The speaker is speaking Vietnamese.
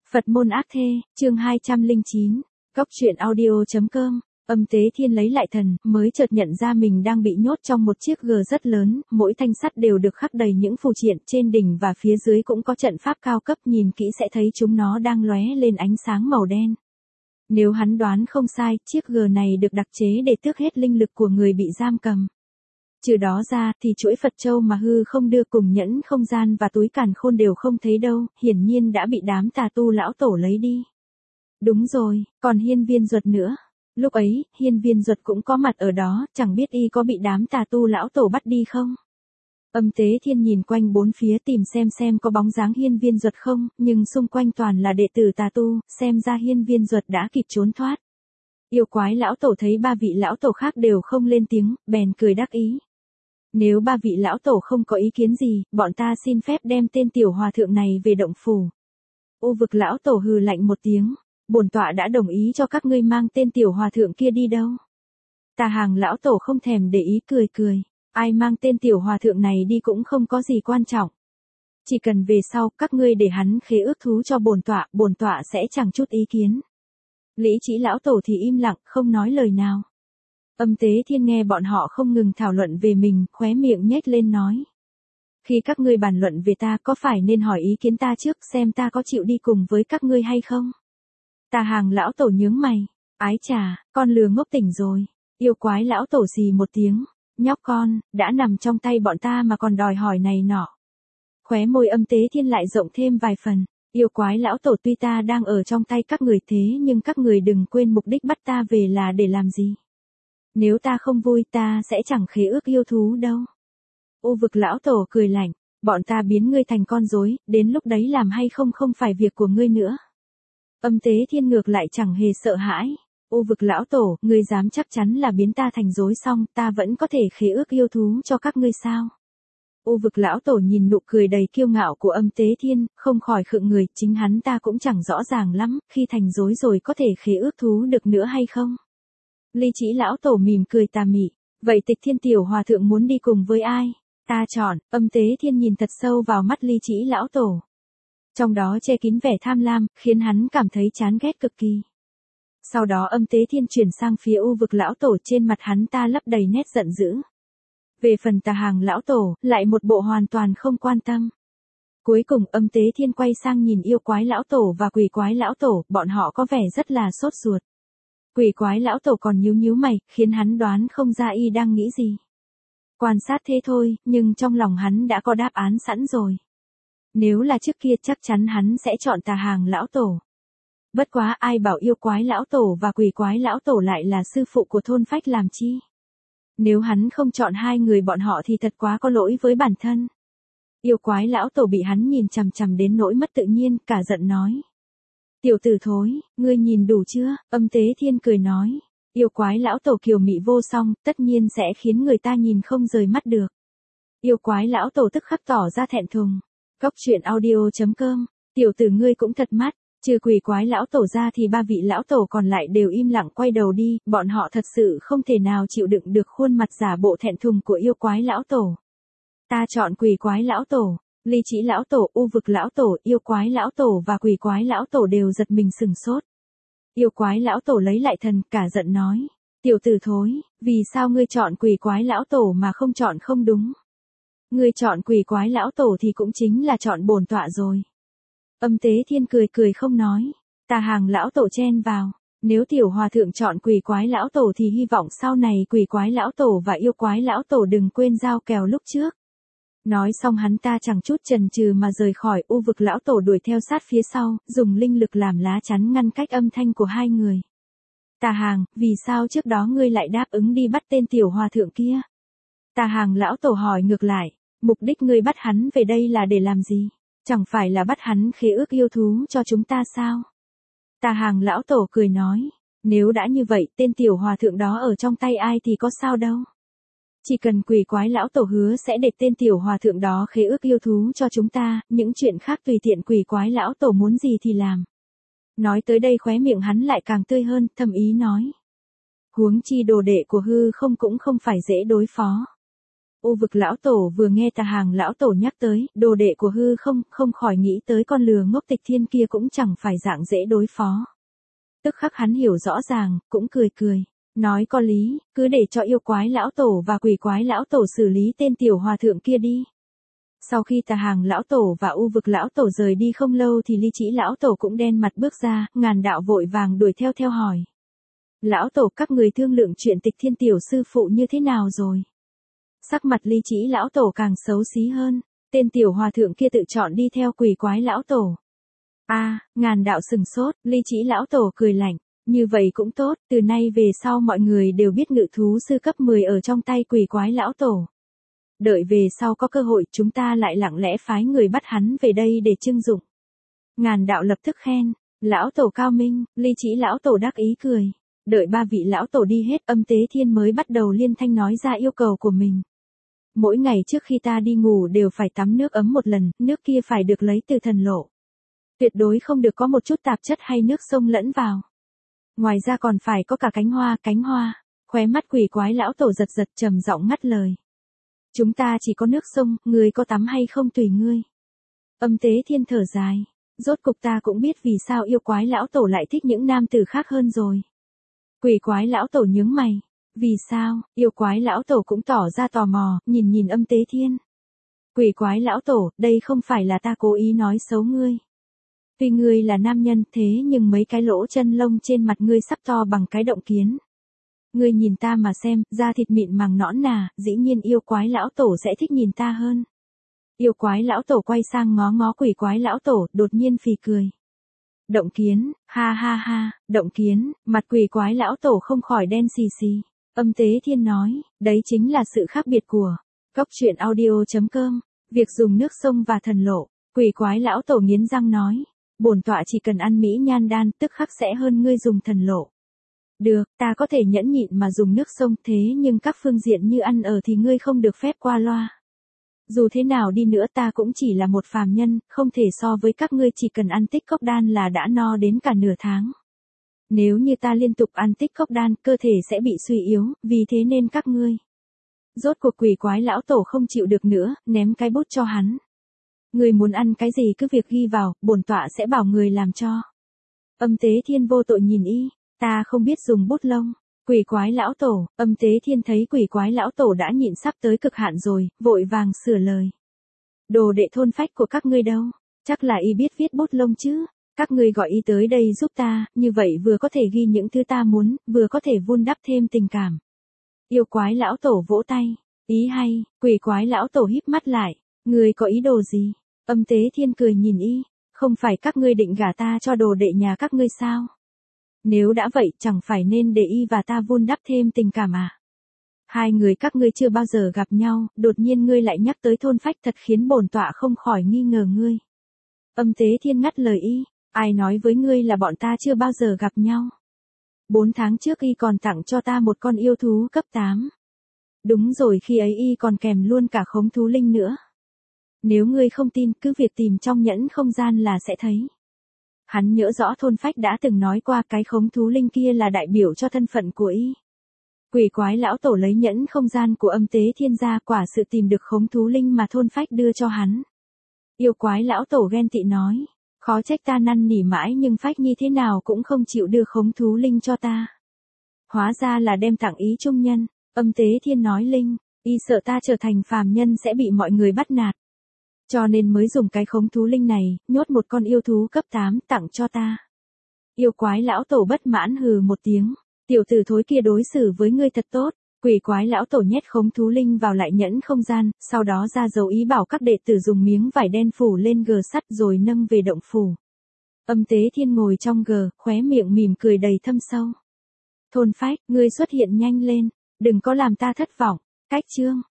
Phật môn ác thê, chương 209, Cốc truyện audio.com. Âm Tế Thiên lấy lại thần, mới chợt nhận ra mình đang bị nhốt trong một chiếc gờ rất lớn, mỗi thanh sắt đều được khắc đầy những phù triện, trên đỉnh và phía dưới cũng có trận pháp cao cấp, nhìn kỹ sẽ thấy chúng nó đang lóe lên ánh sáng màu đen. Nếu hắn đoán không sai, chiếc gờ này được đặc chế để tước hết linh lực của người bị giam cầm. Trừ đó ra thì chuỗi Phật châu mà hư không đưa cùng nhẫn không gian và túi càn khôn đều không thấy đâu, hiển nhiên đã bị đám tà tu lão tổ lấy đi. Đúng rồi, còn Hiên Viên Duật nữa. Lúc ấy, Hiên Viên Duật cũng có mặt ở đó, chẳng biết y có bị đám tà tu lão tổ bắt đi không? Âm Tế Thiên nhìn quanh bốn phía tìm xem có bóng dáng Hiên Viên Duật không, nhưng xung quanh toàn là đệ tử tà tu, xem ra Hiên Viên Duật đã kịp trốn thoát. Yêu quái lão tổ thấy ba vị lão tổ khác đều không lên tiếng, bèn cười đắc ý. Nếu ba vị lão tổ không có ý kiến gì, bọn ta xin phép đem tên tiểu hòa thượng này về động phủ. U Vực lão tổ hừ lạnh một tiếng, bổn tọa đã đồng ý cho các ngươi mang tên tiểu hòa thượng kia đi đâu. Tà Hàng lão tổ không thèm để ý cười, ai mang tên tiểu hòa thượng này đi cũng không có gì quan trọng. Chỉ cần về sau các ngươi để hắn khế ước thú cho bổn tọa sẽ chẳng chút ý kiến. Lý Chỉ lão tổ thì im lặng, không nói lời nào. Âm Tế Thiên nghe bọn họ không ngừng thảo luận về mình, khóe miệng nhếch lên nói. Khi các ngươi bàn luận về ta có phải nên hỏi ý kiến ta trước xem ta có chịu đi cùng với các ngươi hay không? Tà Hàng lão tổ nhướng mày, ái chà, con lừa ngốc tỉnh rồi. Yêu quái lão tổ xì một tiếng, nhóc con, đã nằm trong tay bọn ta mà còn đòi hỏi này nọ. Khóe môi Âm Tế Thiên lại rộng thêm vài phần. Yêu quái lão tổ, tuy ta đang ở trong tay các người thế nhưng các người đừng quên mục đích bắt ta về là để làm gì. Nếu ta không vui ta sẽ chẳng khế ước yêu thú đâu. U Vực lão tổ cười lạnh, bọn ta biến ngươi thành con rối, đến lúc đấy làm hay không không phải việc của ngươi nữa. Âm Tế Thiên ngược lại chẳng hề sợ hãi. U Vực lão tổ, ngươi dám chắc chắn là biến ta thành rối xong ta vẫn có thể khế ước yêu thú cho các ngươi sao? U Vực lão tổ nhìn nụ cười đầy kiêu ngạo của Âm Tế Thiên, không khỏi khựng người, chính hắn ta cũng chẳng rõ ràng lắm, khi thành rối rồi có thể khế ước thú được nữa hay không? Ly Chỉ lão tổ mỉm cười tà mị, vậy Tịch Thiên tiểu hòa thượng muốn đi cùng với ai? Ta chọn. Âm Tế Thiên nhìn thật sâu vào mắt Ly Chỉ lão tổ. Trong đó che kín vẻ tham lam, khiến hắn cảm thấy chán ghét cực kỳ. Sau đó Âm Tế Thiên chuyển sang phía U Vực lão tổ, trên mặt hắn ta lấp đầy nét giận dữ. Về phần Tà Hàng lão tổ, lại một bộ hoàn toàn không quan tâm. Cuối cùng Âm Tế Thiên quay sang nhìn yêu quái lão tổ và quỷ quái lão tổ, bọn họ có vẻ rất là sốt ruột. Quỷ quái lão tổ còn nhíu mày, khiến hắn đoán không ra y đang nghĩ gì. Quan sát thế thôi, nhưng trong lòng hắn đã có đáp án sẵn rồi. Nếu là trước kia chắc chắn hắn sẽ chọn Tà Hàng lão tổ. Bất quá ai bảo yêu quái lão tổ và quỷ quái lão tổ lại là sư phụ của thôn phách làm chi. Nếu hắn không chọn hai người bọn họ thì thật quá có lỗi với bản thân. Yêu quái lão tổ bị hắn nhìn chằm đến nỗi mất tự nhiên, cả giận nói. Tiểu tử thối, ngươi nhìn đủ chưa? Âm Tế Thiên cười nói. Yêu quái lão tổ kiều mị vô song, tất nhiên sẽ khiến người ta nhìn không rời mắt được. Yêu quái lão tổ tức khắc tỏ ra thẹn thùng. Cốc truyện audio.com. Tiểu tử ngươi cũng thật mắt. Trừ quỷ quái lão tổ ra thì ba vị lão tổ còn lại đều im lặng quay đầu đi, bọn họ thật sự không thể nào chịu đựng được khuôn mặt giả bộ thẹn thùng của yêu quái lão tổ. Ta chọn quỷ quái lão tổ. Ly Chỉ lão tổ, U Vực lão tổ, yêu quái lão tổ và quỷ quái lão tổ đều giật mình sừng sốt. Yêu quái lão tổ lấy lại thần, cả giận nói. Tiểu tử thối, vì sao ngươi chọn quỷ quái lão tổ mà không chọn không đúng? Ngươi chọn quỷ quái lão tổ thì cũng chính là chọn bổn tọa rồi. Âm Tế Thiên cười không nói. Tà Hàng lão tổ chen vào. Nếu tiểu hòa thượng chọn quỷ quái lão tổ thì hy vọng sau này quỷ quái lão tổ và yêu quái lão tổ đừng quên giao kèo lúc trước. Nói xong hắn ta chẳng chút chần chừ mà rời khỏi. U Vực lão tổ đuổi theo sát phía sau, dùng linh lực làm lá chắn ngăn cách âm thanh của hai người. Tà Hàng, vì sao trước đó ngươi lại đáp ứng đi bắt tên tiểu hòa thượng kia? Tà Hàng lão tổ hỏi ngược lại, mục đích ngươi bắt hắn về đây là để làm gì? Chẳng phải là bắt hắn khế ước yêu thú cho chúng ta sao? Tà Hàng lão tổ cười nói, nếu đã như vậy tên tiểu hòa thượng đó ở trong tay ai thì có sao đâu. Chỉ cần quỷ quái lão tổ hứa sẽ để tên tiểu hòa thượng đó khế ước yêu thú cho chúng ta, những chuyện khác tùy tiện quỷ quái lão tổ muốn gì thì làm. Nói tới đây khóe miệng hắn lại càng tươi hơn, thầm ý nói. Huống chi đồ đệ của hư không cũng không phải dễ đối phó. U vực lão tổ vừa nghe Tà Hàng lão tổ nhắc tới, đồ đệ của hư không, không khỏi nghĩ tới con lừa ngốc Tịch Thiên kia cũng chẳng phải dạng dễ đối phó. Tức khắc hắn hiểu rõ ràng, cũng cười cười, nói có lý, cứ để cho yêu quái lão tổ và quỷ quái lão tổ xử lý tên tiểu hòa thượng kia đi. Sau khi Tà Hàng lão tổ và U vực lão tổ rời đi không lâu thì Ly Chỉ lão tổ cũng đen mặt bước ra, Ngàn Đạo vội vàng đuổi theo hỏi. Lão tổ, các người thương lượng chuyện Tịch Thiên tiểu sư phụ như thế nào rồi? Sắc mặt Ly Chỉ lão tổ càng xấu xí hơn, tên tiểu hòa thượng kia tự chọn đi theo quỷ quái lão tổ. Ngàn Đạo sừng sốt, Ly Chỉ lão tổ cười lạnh, như vậy cũng tốt, từ nay về sau mọi người đều biết ngự thú sư cấp 10 ở trong tay quỷ quái lão tổ. Đợi về sau có cơ hội chúng ta lại lặng lẽ phái người bắt hắn về đây để trưng dụng. Ngàn Đạo lập tức khen, lão tổ cao minh, Ly Chỉ lão tổ đắc ý cười. Đợi ba vị lão tổ đi hết, Âm Tế Thiên mới bắt đầu liên thanh nói ra yêu cầu của mình. Mỗi ngày trước khi ta đi ngủ đều phải tắm nước ấm một lần, nước kia phải được lấy từ thần lộ. Tuyệt đối không được có một chút tạp chất hay nước sông lẫn vào. Ngoài ra còn phải có cả cánh hoa. Khóe mắt quỷ quái lão tổ giật giật trầm giọng ngắt lời. Chúng ta chỉ có nước sông, ngươi có tắm hay không tùy ngươi. Âm Tế Thiên thở dài. Rốt cục ta cũng biết vì sao yêu quái lão tổ lại thích những nam tử khác hơn rồi. Quỷ quái lão tổ nhướng mày. Vì sao? Yêu quái lão tổ cũng tỏ ra tò mò, nhìn Âm Tế Thiên. Quỷ quái lão tổ, đây không phải là ta cố ý nói xấu ngươi. Tuy ngươi là nam nhân thế nhưng mấy cái lỗ chân lông trên mặt ngươi sắp to bằng cái động kiến. Ngươi nhìn ta mà xem, da thịt mịn màng nõn nà, dĩ nhiên yêu quái lão tổ sẽ thích nhìn ta hơn. Yêu quái lão tổ quay sang ngó quỷ quái lão tổ, đột nhiên phì cười. Động kiến, ha ha ha, động kiến, mặt quỷ quái lão tổ không khỏi đen xì xì. Âm Tế Thiên nói, đấy chính là sự khác biệt của Cốc Truyện Audio.com, việc dùng nước sông và thần lộ. Quỷ quái lão tổ nghiến răng nói, bổn tọa chỉ cần ăn mỹ nhan đan, tức khắc sẽ hơn ngươi dùng thần lộ. Được, ta có thể nhẫn nhịn mà dùng nước sông, thế nhưng các phương diện như ăn ở thì ngươi không được phép qua loa. Dù thế nào đi nữa ta cũng chỉ là một phàm nhân, không thể so với các ngươi chỉ cần ăn tích cốc đan là đã no đến cả nửa tháng. Nếu như ta liên tục ăn tích cốc đan, cơ thể sẽ bị suy yếu, vì thế nên các ngươi. Rốt cuộc quỷ quái lão tổ không chịu được nữa, ném cái bút cho hắn. Người muốn ăn cái gì cứ việc ghi vào, bổn tọa sẽ bảo người làm cho. Âm Tế Thiên vô tội nhìn y, ta không biết dùng bút lông. Quỷ quái lão tổ, Âm Tế Thiên thấy quỷ quái lão tổ đã nhịn sắp tới cực hạn rồi, vội vàng sửa lời. Đồ đệ thôn phách của các ngươi đâu? Chắc là y biết viết bút lông chứ? Các ngươi gọi y tới đây giúp ta, như vậy vừa có thể ghi những thứ ta muốn, vừa có thể vun đắp thêm tình cảm. Yêu quái lão tổ vỗ tay, ý hay, quỷ quái lão tổ híp mắt lại, ngươi có ý đồ gì? Âm Tế Thiên cười nhìn y, không phải các ngươi định gả ta cho đồ đệ nhà các ngươi sao? Nếu đã vậy chẳng phải nên để y và ta vun đắp thêm tình cảm à? Hai người các ngươi chưa bao giờ gặp nhau, đột nhiên ngươi lại nhắc tới thôn phách thật khiến bổn tọa không khỏi nghi ngờ ngươi. Âm Tế Thiên ngắt lời y, ai nói với ngươi là bọn ta chưa bao giờ gặp nhau? 4 tháng trước y còn tặng cho ta một con yêu thú cấp 8. Đúng rồi, khi ấy y còn kèm luôn cả khống thú linh nữa. Nếu ngươi không tin, cứ việc tìm trong nhẫn không gian là sẽ thấy. Hắn nhớ rõ thôn phách đã từng nói qua cái khống thú linh kia là đại biểu cho thân phận của y. Quỷ quái lão tổ lấy nhẫn không gian của Âm Tế Thiên ra, quả sự tìm được khống thú linh mà thôn phách đưa cho hắn. Yêu quái lão tổ ghen tị nói, khó trách ta năn nỉ mãi nhưng phách nhi thế nào cũng không chịu đưa khống thú linh cho ta. Hóa ra là đem tặng ý trung nhân. Âm Tế Thiên nói linh, y sợ ta trở thành phàm nhân sẽ bị mọi người bắt nạt. Cho nên mới dùng cái khống thú linh này, nhốt một con yêu thú cấp 8 tặng cho ta. Yêu quái lão tổ bất mãn hừ một tiếng, tiểu tử thối kia đối xử với ngươi thật tốt. Quỷ quái lão tổ nhét khống thú linh vào lại nhẫn không gian, sau đó ra dấu ý bảo các đệ tử dùng miếng vải đen phủ lên gờ sắt rồi nâng về động phủ. Âm Tế Thiên ngồi trong gờ, khóe miệng mỉm cười đầy thâm sâu. Thôn phách, ngươi xuất hiện nhanh lên, đừng có làm ta thất vọng. Cách chương